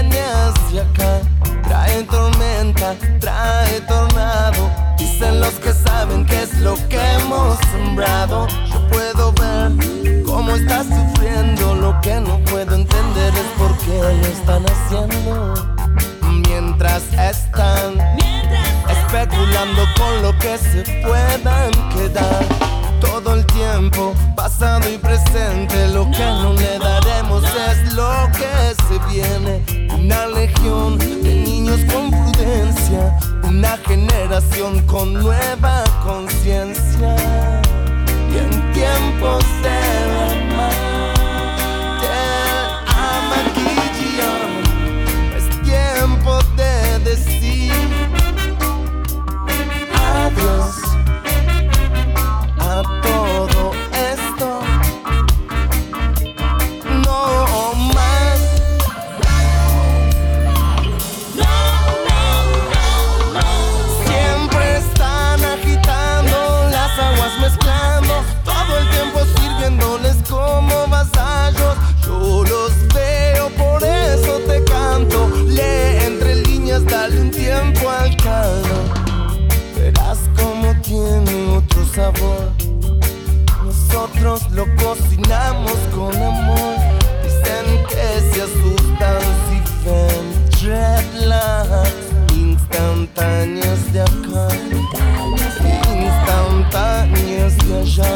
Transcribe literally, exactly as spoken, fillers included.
instantáneas de acá. Trae tormenta, trae tornado. Dicen los que saben qué es lo que hemos sembrado. Yo puedo ver cómo estás sufriendo. Lo que no puedo entender es por qué lo están haciendo. Mientras están especulando con lo que se puedan quedar. Todo el tiempo, pasado y presente. Lo que no le daremos es lo que se viene. Una legión de niños con prudencia. Una generación con nueva conciencia. Y en tiempos de amar, de amaquillar, es tiempo de decir adiós a todo esto. No más. Siempre están agitando las aguas, mezclando todo el tiempo, sirviéndoles como vasallos. Yo los veo, por eso te canto. Lee entre líneas, dale un tiempo al caldo. Verás cómo tiene otro sabor. Nosotros lo cocinamos con amor. Dicen que se asustan si ven dreadlocks instantáneas de acá, instantáneas de allá.